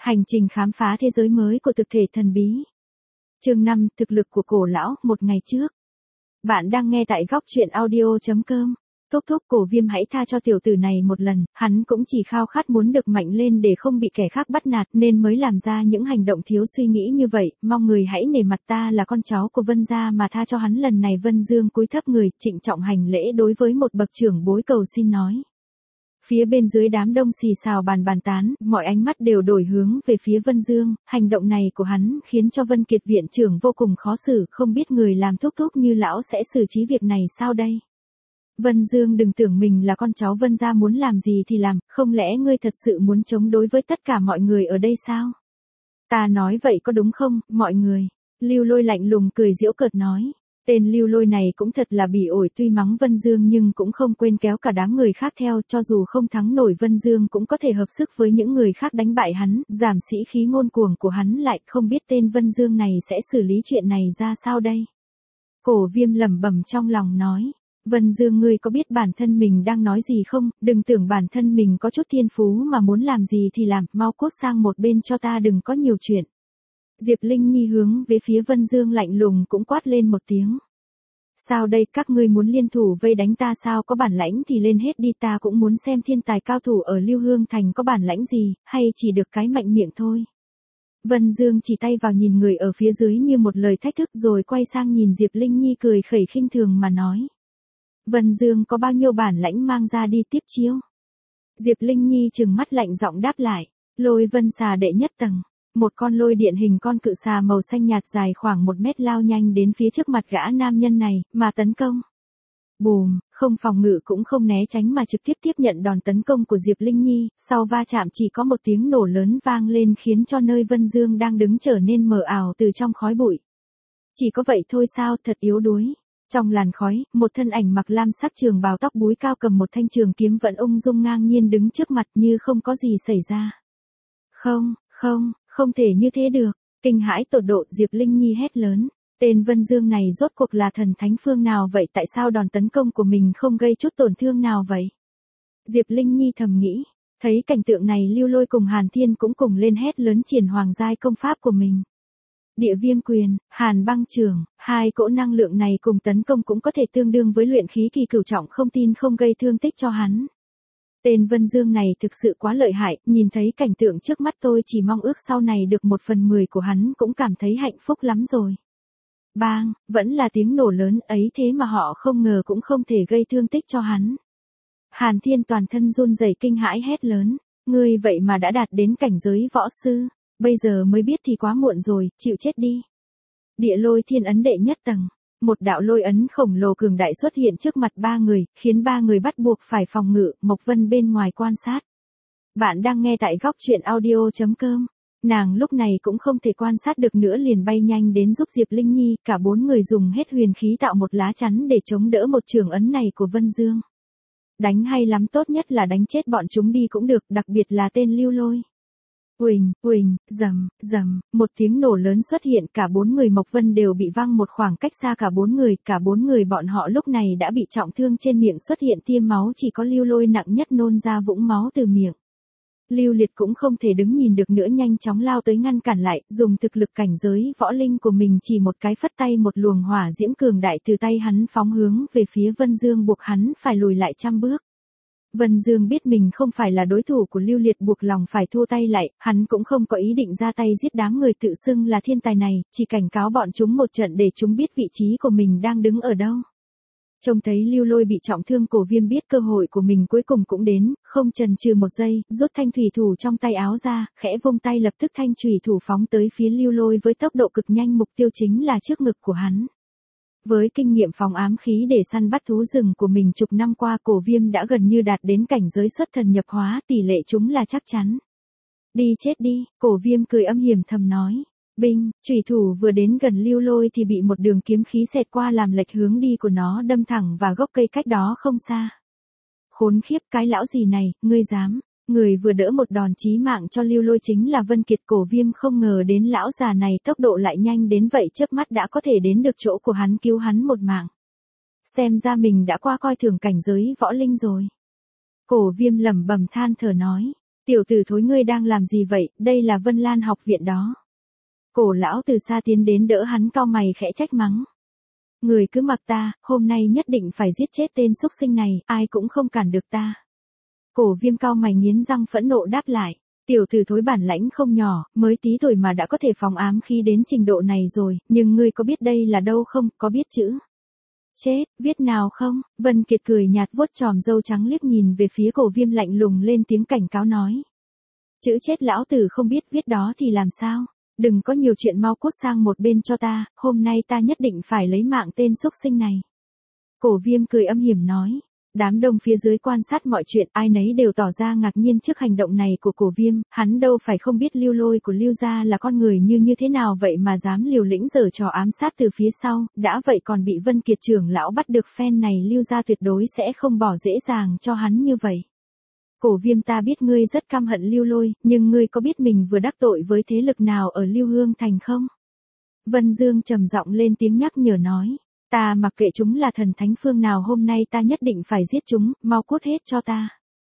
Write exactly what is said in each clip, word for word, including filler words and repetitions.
Hành trình khám phá thế giới mới của thực thể thần bí. Chương năm, thực lực của cổ lão, một ngày trước. Bạn đang nghe tại góc truyện audio chấm com. Thúc thúc, Cổ Viêm hãy tha cho tiểu tử này một lần, hắn cũng chỉ khao khát muốn được mạnh lên để không bị kẻ khác bắt nạt nên mới làm ra những hành động thiếu suy nghĩ như vậy, mong người hãy nể mặt ta là con cháu của Vân gia mà tha cho hắn lần này. Vân Dương cúi thấp người, trịnh trọng hành lễ đối với một bậc trưởng bối cầu xin nói. Phía bên dưới đám đông xì xào bàn bàn tán, mọi ánh mắt đều đổi hướng về phía Vân Dương, hành động này của hắn khiến cho Vân Kiệt viện trưởng vô cùng khó xử, không biết người làm thúc thúc như lão sẽ xử trí việc này sao đây. Vân Dương, đừng tưởng mình là con cháu Vân gia muốn làm gì thì làm, không lẽ ngươi thật sự muốn chống đối với tất cả mọi người ở đây sao? Ta nói vậy có đúng không, mọi người? Lưu Lôi lạnh lùng cười giễu cợt nói. Tên Lưu Lôi này cũng thật là bỉ ổi, tuy mắng Vân Dương nhưng cũng không quên kéo cả đám người khác theo, cho dù không thắng nổi Vân Dương cũng có thể hợp sức với những người khác đánh bại hắn, giảm sĩ khí ngôn cuồng của hắn lại, không biết tên Vân Dương này sẽ xử lý chuyện này ra sao đây. Cổ Viêm lẩm bẩm trong lòng nói. Vân Dương, ngươi có biết bản thân mình đang nói gì không, đừng tưởng bản thân mình có chút thiên phú mà muốn làm gì thì làm, mau cút sang một bên cho ta, đừng có nhiều chuyện. Diệp Linh Nhi hướng về phía Vân Dương lạnh lùng cũng quát lên một tiếng. Sao đây, các ngươi muốn liên thủ vây đánh ta sao? Có bản lãnh thì lên hết đi, ta cũng muốn xem thiên tài cao thủ ở Lưu Hương Thành có bản lãnh gì, hay chỉ được cái mạnh miệng thôi. Vân Dương chỉ tay vào nhìn người ở phía dưới như một lời thách thức rồi quay sang nhìn Diệp Linh Nhi cười khẩy khinh thường mà nói. Vân Dương, có bao nhiêu bản lãnh mang ra đi tiếp chiếu. Diệp Linh Nhi trừng mắt lạnh giọng đáp lại. Lôi vân xà đệ nhất tầng. Một con lôi điện hình con cự xà màu xanh nhạt dài khoảng một mét lao nhanh đến phía trước mặt gã nam nhân này, mà tấn công. Bùm, không phòng ngự cũng không né tránh mà trực tiếp tiếp nhận đòn tấn công của Diệp Linh Nhi, sau va chạm chỉ có một tiếng nổ lớn vang lên khiến cho nơi Vân Dương đang đứng trở nên mờ ảo từ trong khói bụi. Chỉ có vậy thôi sao, thật yếu đuối. Trong làn khói, một thân ảnh mặc lam sắc trường bào tóc búi cao cầm một thanh trường kiếm vẫn ung dung ngang nhiên đứng trước mặt như không có gì xảy ra. Không, không, không thể như thế được. Kinh hãi tột độ, Diệp Linh Nhi hét lớn. Tên Vân Dương này rốt cuộc là thần thánh phương nào vậy, tại sao đòn tấn công của mình không gây chút tổn thương nào vậy? Diệp Linh Nhi thầm nghĩ. Thấy cảnh tượng này, Lưu Lôi cùng Hàn Thiên cũng cùng lên hét lớn triển hoàng giai công pháp của mình. Địa viêm quyền, hàn băng trường, hai cỗ năng lượng này cùng tấn công cũng có thể tương đương với luyện khí kỳ cửu trọng, không tin không gây thương tích cho hắn. Tên Vân Dương này thực sự quá lợi hại, nhìn thấy cảnh tượng trước mắt tôi chỉ mong ước sau này được một phần mười của hắn cũng cảm thấy hạnh phúc lắm rồi. Bang, vẫn là tiếng nổ lớn ấy thế mà họ không ngờ cũng không thể gây thương tích cho hắn. Hàn Thiên toàn thân run rẩy kinh hãi hét lớn, ngươi vậy mà đã đạt đến cảnh giới võ sư. Bây giờ mới biết thì quá muộn rồi, chịu chết đi. Địa lôi thiên ấn đệ nhất tầng. Một đạo lôi ấn khổng lồ cường đại xuất hiện trước mặt ba người, khiến ba người bắt buộc phải phòng ngự. Mộc Vân bên ngoài quan sát. Bạn đang nghe tại góc truyện audio chấm com. Nàng lúc này cũng không thể quan sát được nữa, liền bay nhanh đến giúp Diệp Linh Nhi. Cả bốn người dùng hết huyền khí tạo một lá chắn để chống đỡ một trường ấn này của Vân Dương. Đánh hay lắm, tốt nhất là đánh chết bọn chúng đi cũng được, đặc biệt là tên Lưu Lôi. Uỳnh, uỳnh, rầm, rầm, một tiếng nổ lớn xuất hiện, cả bốn người Mộc Vân đều bị văng một khoảng cách xa, cả bốn người, cả bốn người bọn họ lúc này đã bị trọng thương, trên miệng xuất hiện tia máu, chỉ có Lưu Lôi nặng nhất nôn ra vũng máu từ miệng. Lưu Liệt cũng không thể đứng nhìn được nữa, nhanh chóng lao tới ngăn cản lại, dùng thực lực cảnh giới võ linh của mình chỉ một cái phất tay, một luồng hỏa diễm cường đại từ tay hắn phóng hướng về phía Vân Dương, buộc hắn phải lùi lại trăm bước. Vân Dương biết mình không phải là đối thủ của Lưu Liệt, buộc lòng phải thua tay lại, hắn cũng không có ý định ra tay giết đám người tự xưng là thiên tài này, chỉ cảnh cáo bọn chúng một trận để chúng biết vị trí của mình đang đứng ở đâu. Trông thấy Lưu Lôi bị trọng thương, Cổ Viêm biết cơ hội của mình cuối cùng cũng đến, không chần chừ một giây, rút thanh thủy thủ trong tay áo ra, khẽ vung tay, lập tức thanh thủy thủ phóng tới phía Lưu Lôi với tốc độ cực nhanh, mục tiêu chính là trước ngực của hắn. Với kinh nghiệm phóng ám khí để săn bắt thú rừng của mình chục năm qua, Cổ Viêm đã gần như đạt đến cảnh giới xuất thần nhập hóa, tỷ lệ chúng là chắc chắn. Đi chết đi, Cổ Viêm cười âm hiểm thầm nói. Binh, chủy thủ vừa đến gần Lưu Lôi thì bị một đường kiếm khí xẹt qua làm lệch hướng đi của nó, đâm thẳng vào gốc cây cách đó không xa. Khốn khiếp, cái lão gì này, ngươi dám. Người vừa đỡ một đòn chí mạng cho Lưu Lôi chính là Vân Kiệt. Cổ Viêm không ngờ đến lão già này tốc độ lại nhanh đến vậy, chớp mắt đã có thể đến được chỗ của hắn, cứu hắn một mạng. Xem ra mình đã qua coi thường cảnh giới võ linh rồi. Cổ Viêm lẩm bẩm than thở nói. Tiểu tử thối ngươi đang làm gì vậy, đây là Vân Lan học viện đó. Cổ lão từ xa tiến đến đỡ hắn, cau mày khẽ trách mắng. Người cứ mặc ta, hôm nay nhất định phải giết chết tên xúc sinh này, ai cũng không cản được ta. Cổ Viêm cau mày nghiến răng phẫn nộ đáp lại. Tiểu tử thối bản lãnh không nhỏ, mới tí tuổi mà đã có thể phóng ám khí đến trình độ này rồi, nhưng ngươi có biết đây là đâu không, có biết chữ chết, viết nào không? Vân Kiệt cười nhạt vuốt chòm râu trắng liếc nhìn về phía Cổ Viêm lạnh lùng lên tiếng cảnh cáo nói. Chữ chết lão tử không biết viết đó thì làm sao? Đừng có nhiều chuyện, mau cút sang một bên cho ta, hôm nay ta nhất định phải lấy mạng tên xúc sinh này. Cổ Viêm cười âm hiểm nói. Đám đông phía dưới quan sát mọi chuyện, ai nấy đều tỏ ra ngạc nhiên trước hành động này của Cổ Viêm, hắn đâu phải không biết Lưu Lôi của Lưu gia là con người như như thế nào vậy mà dám liều lĩnh giở trò ám sát từ phía sau, đã vậy còn bị Vân Kiệt trưởng lão bắt được, phen này Lưu gia tuyệt đối sẽ không bỏ dễ dàng cho hắn như vậy. Cổ Viêm, ta biết ngươi rất căm hận Lưu Lôi, nhưng ngươi có biết mình vừa đắc tội với thế lực nào ở Lưu Hương Thành không? Vân Dương trầm giọng lên tiếng nhắc nhở nói. Ta mặc kệ chúng là thần thánh phương nào, hôm nay ta nhất định phải giết chúng, mau cút hết cho ta.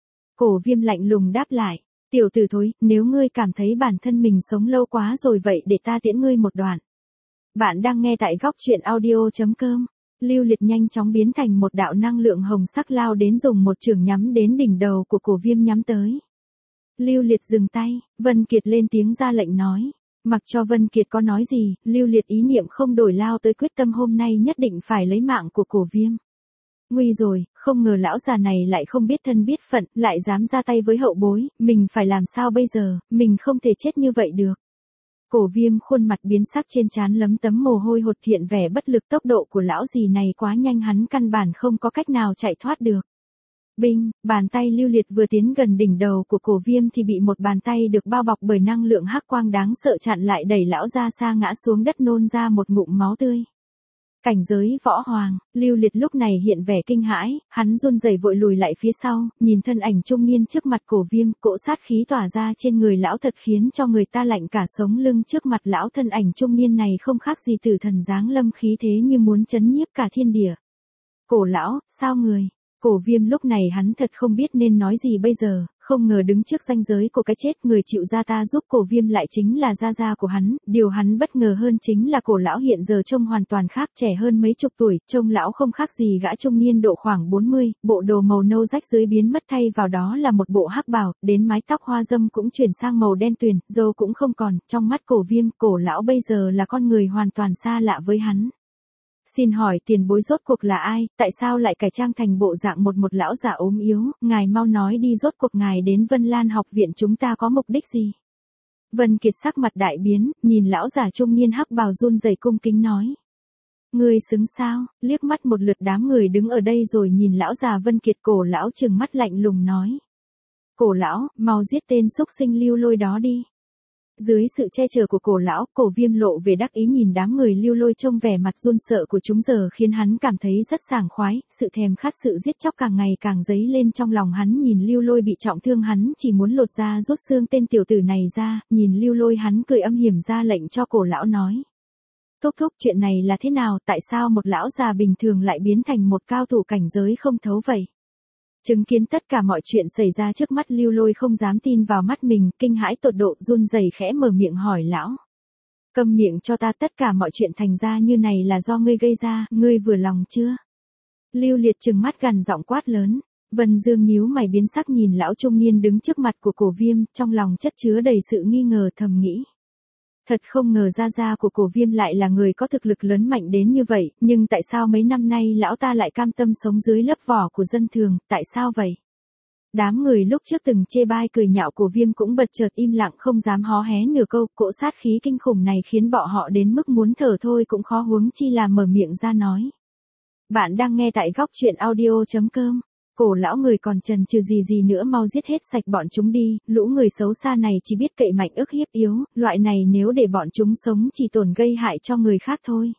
Cổ Viêm lạnh lùng đáp lại. Tiểu tử thối, nếu ngươi cảm thấy bản thân mình sống lâu quá rồi vậy để ta tiễn ngươi một đoạn. Bạn đang nghe tại góc truyện audio chấm com. Lưu Liệt nhanh chóng biến thành một đạo năng lượng hồng sắc lao đến, dùng một chưởng nhắm đến đỉnh đầu của Cổ Viêm nhắm tới. Lưu Liệt dừng tay, Vân Kiệt lên tiếng ra lệnh nói. Mặc cho Vân Kiệt có nói gì, Lưu Liệt ý niệm không đổi, lao tới quyết tâm hôm nay nhất định phải lấy mạng của Cổ Viêm. Nguy rồi, không ngờ lão già này lại không biết thân biết phận, lại dám ra tay với hậu bối, mình phải làm sao bây giờ, mình không thể chết như vậy được. Cổ Viêm khuôn mặt biến sắc, trên trán lấm tấm mồ hôi hột, hiện vẻ bất lực, tốc độ của lão gì này quá nhanh, hắn căn bản không có cách nào chạy thoát được. Binh, bàn tay Lưu Liệt vừa tiến gần đỉnh đầu của Cổ Viêm thì bị một bàn tay được bao bọc bởi năng lượng hắc quang đáng sợ chặn lại, đẩy lão ra xa ngã xuống đất, nôn ra một ngụm máu tươi. Cảnh giới võ hoàng, Lưu Liệt lúc này hiện vẻ kinh hãi, hắn run rẩy vội lùi lại phía sau, nhìn thân ảnh trung niên trước mặt Cổ Viêm, cỗ sát khí tỏa ra trên người lão thật khiến cho người ta lạnh cả sống lưng. Trước mặt lão, thân ảnh trung niên này không khác gì tử thần giáng lâm, khí thế như muốn chấn nhiếp cả thiên địa. Cổ lão, sao người? Cổ Viêm lúc này hắn thật không biết nên nói gì bây giờ, không ngờ đứng trước ranh giới của cái chết, người chịu ra ta giúp Cổ Viêm lại chính là gia gia của hắn, điều hắn bất ngờ hơn chính là Cổ lão hiện giờ trông hoàn toàn khác, trẻ hơn mấy chục tuổi, trông lão không khác gì gã trung niên độ khoảng bốn mươi, bộ đồ màu nâu rách dưới biến mất, thay vào đó là một bộ hắc bào, đến mái tóc hoa dâm cũng chuyển sang màu đen tuyền, râu cũng không còn, trong mắt Cổ Viêm, Cổ lão bây giờ là con người hoàn toàn xa lạ với hắn. Xin hỏi tiền bối rốt cuộc là ai, tại sao lại cải trang thành bộ dạng một một lão già ốm yếu, ngài mau nói đi, rốt cuộc ngài đến Vân Lan học viện chúng ta có mục đích gì? Vân Kiệt sắc mặt đại biến, nhìn lão già trung niên hắc bào run rẩy cung kính nói. Ngươi xứng sao, liếc mắt một lượt đám người đứng ở đây rồi nhìn lão già Vân Kiệt, Cổ lão trừng mắt lạnh lùng nói. Cổ lão, mau giết tên xúc sinh Lưu Lôi đó đi. Dưới sự che chở của Cổ lão, Cổ Viêm lộ về đắc ý, nhìn đám người Lưu Lôi trông vẻ mặt run sợ của chúng giờ khiến hắn cảm thấy rất sảng khoái, sự thèm khát sự giết chóc càng ngày càng dấy lên trong lòng hắn. Nhìn Lưu Lôi bị trọng thương, hắn chỉ muốn lột da rút xương tên tiểu tử này ra, nhìn Lưu Lôi hắn cười âm hiểm ra lệnh cho Cổ lão nói. Thúc thúc, chuyện này là thế nào, tại sao một lão già bình thường lại biến thành một cao thủ cảnh giới không thấu vậy? Chứng kiến tất cả mọi chuyện xảy ra trước mắt, Lưu Lôi không dám tin vào mắt mình, kinh hãi tột độ, run rẩy khẽ mở miệng hỏi lão. Câm miệng cho ta, tất cả mọi chuyện thành ra như này là do ngươi gây ra, ngươi vừa lòng chưa? Lưu Liệt trừng mắt gằn giọng quát lớn. Vân Dương nhíu mày biến sắc nhìn lão trung niên đứng trước mặt của Cổ Viêm, trong lòng chất chứa đầy sự nghi ngờ, thầm nghĩ. Thật không ngờ gia gia của Cổ Viêm lại là người có thực lực lớn mạnh đến như vậy, nhưng tại sao mấy năm nay lão ta lại cam tâm sống dưới lớp vỏ của dân thường, tại sao vậy? Đám người lúc trước từng chê bai cười nhạo Cổ Viêm cũng bật chợt im lặng, không dám hó hé nửa câu, cỗ sát khí kinh khủng này khiến bọn họ đến mức muốn thở thôi cũng khó, huống chi là mở miệng ra nói. Bạn đang nghe tại góc truyện audio chấm com. Cổ lão người còn chần chừ gì gì nữa, mau giết hết sạch bọn chúng đi, lũ người xấu xa này chỉ biết cậy mạnh ức hiếp yếu, loại này nếu để bọn chúng sống chỉ tổn gây hại cho người khác thôi.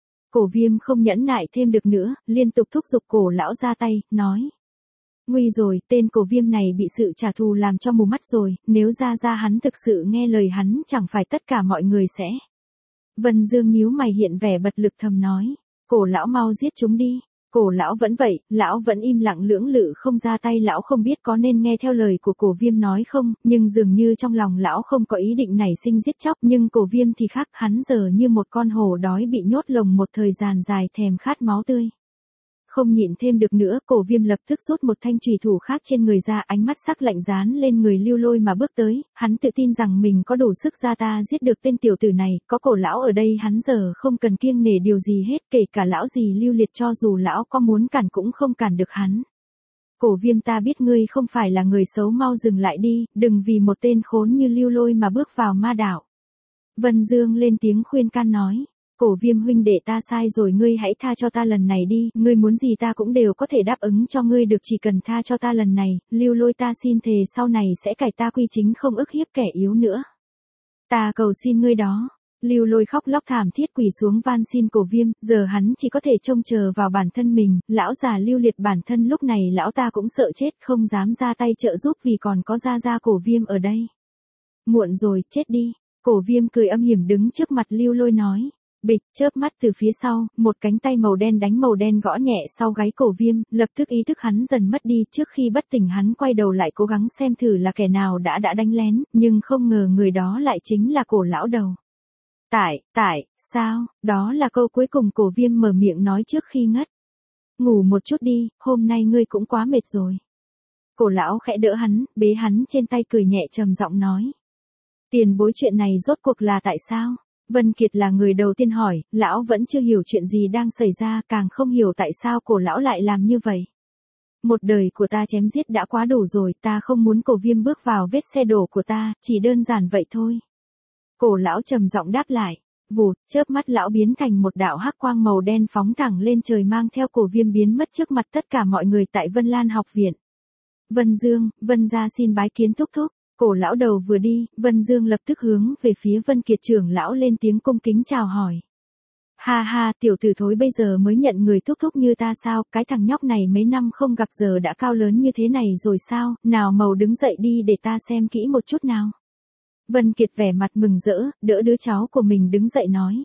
Cổ Viêm không nhẫn nại thêm được nữa, liên tục thúc giục Cổ lão ra tay, nói. Nguy rồi, tên Cổ Viêm này bị sự trả thù làm cho mù mắt rồi, nếu ra ra hắn thực sự nghe lời hắn chẳng phải tất cả mọi người sẽ. Vân Dương nhíu mày hiện vẻ bật lực thầm nói. Cổ lão mau giết chúng đi. Cổ lão vẫn vậy, lão vẫn im lặng lưỡng lự không ra tay, lão không biết có nên nghe theo lời của Cổ Viêm nói không, nhưng dường như trong lòng lão không có ý định nảy sinh giết chóc, nhưng Cổ Viêm thì khác, hắn giờ như một con hổ đói bị nhốt lồng một thời gian dài thèm khát máu tươi. Không nhịn thêm được nữa, Cổ Viêm lập tức rút một thanh chùy thủ khác trên người ra, ánh mắt sắc lạnh dán lên người Lưu Lôi mà bước tới, hắn tự tin rằng mình có đủ sức ra ta giết được tên tiểu tử này, có Cổ lão ở đây hắn giờ không cần kiêng nể điều gì hết, kể cả lão gì Lưu Liệt, cho dù lão có muốn cản cũng không cản được hắn. Cổ Viêm, ta biết ngươi không phải là người xấu, mau dừng lại đi, đừng vì một tên khốn như Lưu Lôi mà bước vào ma đảo. Vân Dương lên tiếng khuyên can nói. Cổ Viêm huynh đệ, ta sai rồi, ngươi hãy tha cho ta lần này đi, ngươi muốn gì ta cũng đều có thể đáp ứng cho ngươi được, chỉ cần tha cho ta lần này, Lưu Lôi ta xin thề sau này sẽ cải ta quy chính, không ức hiếp kẻ yếu nữa. Ta cầu xin ngươi đó. Lưu Lôi khóc lóc thảm thiết quỳ xuống van xin Cổ Viêm, giờ hắn chỉ có thể trông chờ vào bản thân mình, lão già Lưu Liệt bản thân lúc này lão ta cũng sợ chết, không dám ra tay trợ giúp vì còn có gia gia Cổ Viêm ở đây. Muộn rồi, chết đi. Cổ Viêm cười âm hiểm đứng trước mặt Lưu Lôi nói. Bịch, chớp mắt từ phía sau, một cánh tay màu đen đánh màu đen gõ nhẹ sau gáy Cổ Viêm, lập tức ý thức hắn dần mất đi, trước khi bất tỉnh hắn quay đầu lại cố gắng xem thử là kẻ nào đã đã đánh lén, nhưng không ngờ người đó lại chính là Cổ lão đầu. Tại, tại, sao, đó là câu cuối cùng Cổ Viêm mở miệng nói trước khi ngất. Ngủ một chút đi, hôm nay ngươi cũng quá mệt rồi. Cổ lão khẽ đỡ hắn, bế hắn trên tay cười nhẹ trầm giọng nói. Tiền bối, chuyện này rốt cuộc là tại sao? Vân Kiệt là người đầu tiên hỏi, lão vẫn chưa hiểu chuyện gì đang xảy ra, càng không hiểu tại sao Cổ lão lại làm như vậy. Một đời của ta chém giết đã quá đủ rồi, ta không muốn Cổ Viêm bước vào vết xe đổ của ta, chỉ đơn giản vậy thôi. Cổ lão trầm giọng đáp lại. Vụt, chớp mắt lão biến thành một đạo hắc quang màu đen phóng thẳng lên trời, mang theo Cổ Viêm biến mất trước mặt tất cả mọi người tại Vân Lan học viện. Vân Dương, Vân gia xin bái kiến thúc thúc. Cổ lão đầu vừa đi, Vân Dương lập tức hướng về phía Vân Kiệt trưởng lão lên tiếng cung kính chào hỏi. Ha ha, tiểu tử thối bây giờ mới nhận người thúc thúc như ta sao, cái thằng nhóc này mấy năm không gặp giờ đã cao lớn như thế này rồi sao, nào màu đứng dậy đi để ta xem kỹ một chút nào. Vân Kiệt vẻ mặt mừng rỡ, đỡ đứa cháu của mình đứng dậy nói.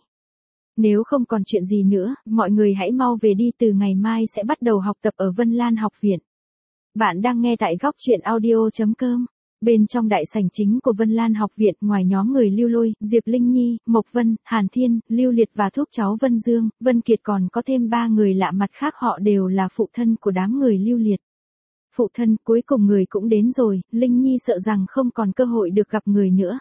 Nếu không còn chuyện gì nữa, mọi người hãy mau về đi, từ ngày mai sẽ bắt đầu học tập ở Vân Lan học viện. Bạn đang nghe tại góc truyện audio chấm com. Bên trong đại sảnh chính của Vân Lan học viện, ngoài nhóm người Lưu Lôi, Diệp Linh Nhi, Mộc Vân, Hàn Thiên, Lưu Liệt và thúc cháu Vân Dương, Vân Kiệt còn có thêm ba người lạ mặt khác, họ đều là phụ thân của đám người Lưu Liệt. Phụ thân, cuối cùng người cũng đến rồi, Linh Nhi sợ rằng không còn cơ hội được gặp người nữa.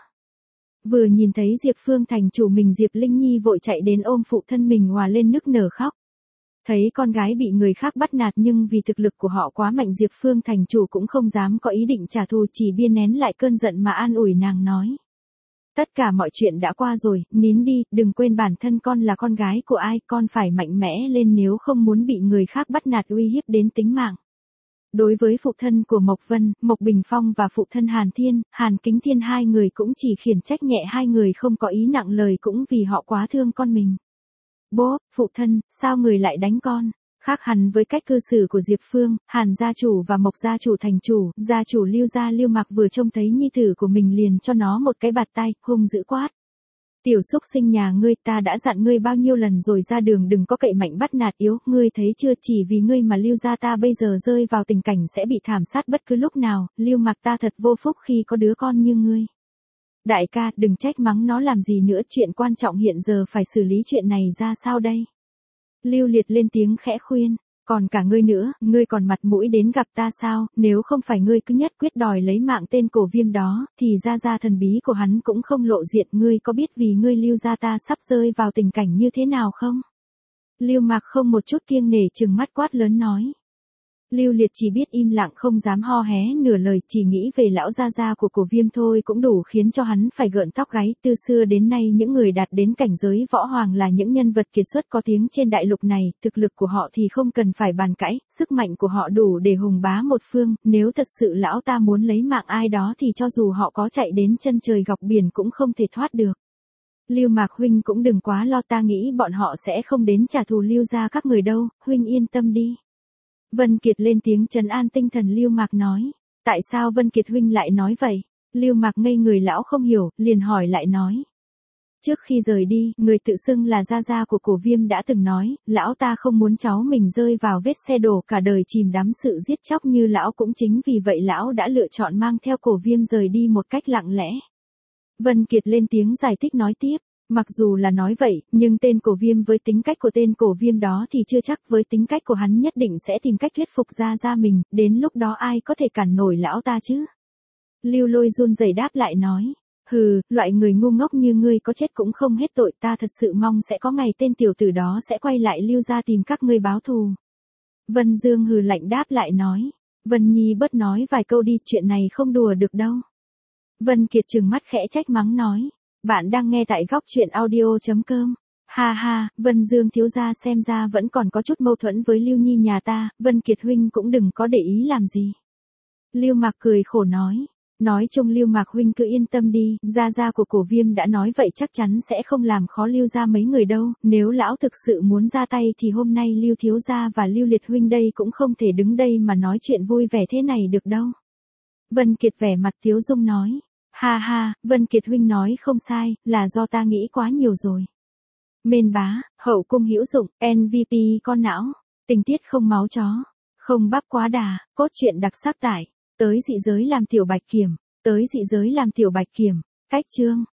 Vừa nhìn thấy Diệp Phương thành chủ mình, Diệp Linh Nhi vội chạy đến ôm phụ thân mình hòa lên nức nở khóc. Thấy con gái bị người khác bắt nạt nhưng vì thực lực của họ quá mạnh, Diệp Phương thành chủ cũng không dám có ý định trả thù, chỉ biên nén lại cơn giận mà an ủi nàng nói. Tất cả mọi chuyện đã qua rồi, nín đi, đừng quên bản thân con là con gái của ai, con phải mạnh mẽ lên nếu không muốn bị người khác bắt nạt uy hiếp đến tính mạng. Đối với phụ thân của Mộc Vân, Mộc Bình Phong và phụ thân Hàn Thiên, Hàn Kính Thiên, hai người cũng chỉ khiển trách nhẹ, hai người không có ý nặng lời cũng vì họ quá thương con mình. Bố, phụ thân, sao người lại đánh con? Khác hẳn với cách cư xử của Diệp Phương, Hàn gia chủ và Mộc gia chủ thành chủ, gia chủ Lưu gia Lưu Mặc vừa trông thấy nhi tử của mình liền cho nó một cái bạt tay, hung dữ quát. Tiểu xúc sinh nhà ngươi, ta đã dặn ngươi bao nhiêu lần rồi, ra đường đừng có cậy mạnh bắt nạt yếu, ngươi thấy chưa, chỉ vì ngươi mà Lưu gia ta bây giờ rơi vào tình cảnh sẽ bị thảm sát bất cứ lúc nào, Lưu Mặc ta thật vô phúc khi có đứa con như ngươi. Đại ca, đừng trách mắng nó làm gì nữa, chuyện quan trọng hiện giờ phải xử lý chuyện này ra sao đây? Lưu Liệt lên tiếng khẽ khuyên, còn cả ngươi nữa, ngươi còn mặt mũi đến gặp ta sao, nếu không phải ngươi cứ nhất quyết đòi lấy mạng tên Cổ Viêm đó, thì gia gia thần bí của hắn cũng không lộ diện, ngươi có biết vì ngươi Lưu gia ta sắp rơi vào tình cảnh như thế nào không? Lưu Mặc không một chút kiêng nể trừng mắt quát lớn nói. Lưu Liệt chỉ biết im lặng không dám ho hé nửa lời, chỉ nghĩ về lão gia gia của Cổ Viêm thôi cũng đủ khiến cho hắn phải gợn tóc gáy. Từ xưa đến nay những người đạt đến cảnh giới võ hoàng là những nhân vật kiệt xuất có tiếng trên đại lục này, thực lực của họ thì không cần phải bàn cãi, sức mạnh của họ đủ để hùng bá một phương, nếu thật sự lão ta muốn lấy mạng ai đó thì cho dù họ có chạy đến chân trời gọc biển cũng không thể thoát được. Lưu Mạc huynh cũng đừng quá lo, ta nghĩ bọn họ sẽ không đến trả thù Lưu gia các người đâu, huynh yên tâm đi. Vân Kiệt lên tiếng trấn an tinh thần Lưu Mạc nói. Tại sao Vân Kiệt huynh lại nói vậy? Lưu Mạc ngây người, lão không hiểu, liền hỏi lại nói. Trước khi rời đi, người tự xưng là gia gia của Cổ Viêm đã từng nói, lão ta không muốn cháu mình rơi vào vết xe đổ cả đời chìm đắm sự giết chóc như lão, cũng chính vì vậy lão đã lựa chọn mang theo Cổ Viêm rời đi một cách lặng lẽ. Vân Kiệt lên tiếng giải thích nói tiếp, mặc dù là nói vậy, nhưng tên Cổ Viêm với tính cách của tên Cổ Viêm đó thì chưa chắc, với tính cách của hắn nhất định sẽ tìm cách thuyết phục gia gia mình, đến lúc đó ai có thể cản nổi lão ta chứ? Lưu Lôi run rẩy đáp lại nói. Hừ, loại người ngu ngốc như ngươi có chết cũng không hết tội, ta thật sự mong sẽ có ngày tên tiểu tử đó sẽ quay lại Lưu gia tìm các ngươi báo thù. Vân Dương hừ lạnh đáp lại nói. Vân Nhi bớt nói vài câu đi, chuyện này không đùa được đâu. Vân Kiệt trừng mắt khẽ trách mắng nói. Bạn đang nghe tại góc truyện audio chấm com. Ha ha, Vân Dương thiếu gia xem ra vẫn còn có chút mâu thuẫn với Lưu Nhi nhà ta, Vân Kiệt huynh cũng đừng có để ý làm gì. Lưu Mạc cười khổ nói. Nói chung Lưu Mạc huynh cứ yên tâm đi, gia gia của Cổ Viêm đã nói vậy chắc chắn sẽ không làm khó Lưu gia mấy người đâu, nếu lão thực sự muốn ra tay thì hôm nay Lưu thiếu gia và Lưu Liệt huynh đây cũng không thể đứng đây mà nói chuyện vui vẻ thế này được đâu. Vân Kiệt vẻ mặt tiếu dung nói, ha ha, Vân Kiệt huynh nói không sai, là do ta nghĩ quá nhiều rồi. Mên bá, hậu cung hữu dụng, em vê pê con não, tình tiết không máu chó, không bắp quá đà, cốt truyện đặc sắc tại. Tới dị giới làm tiểu bạch kiểm, tới dị giới làm tiểu bạch kiểm, cách chương.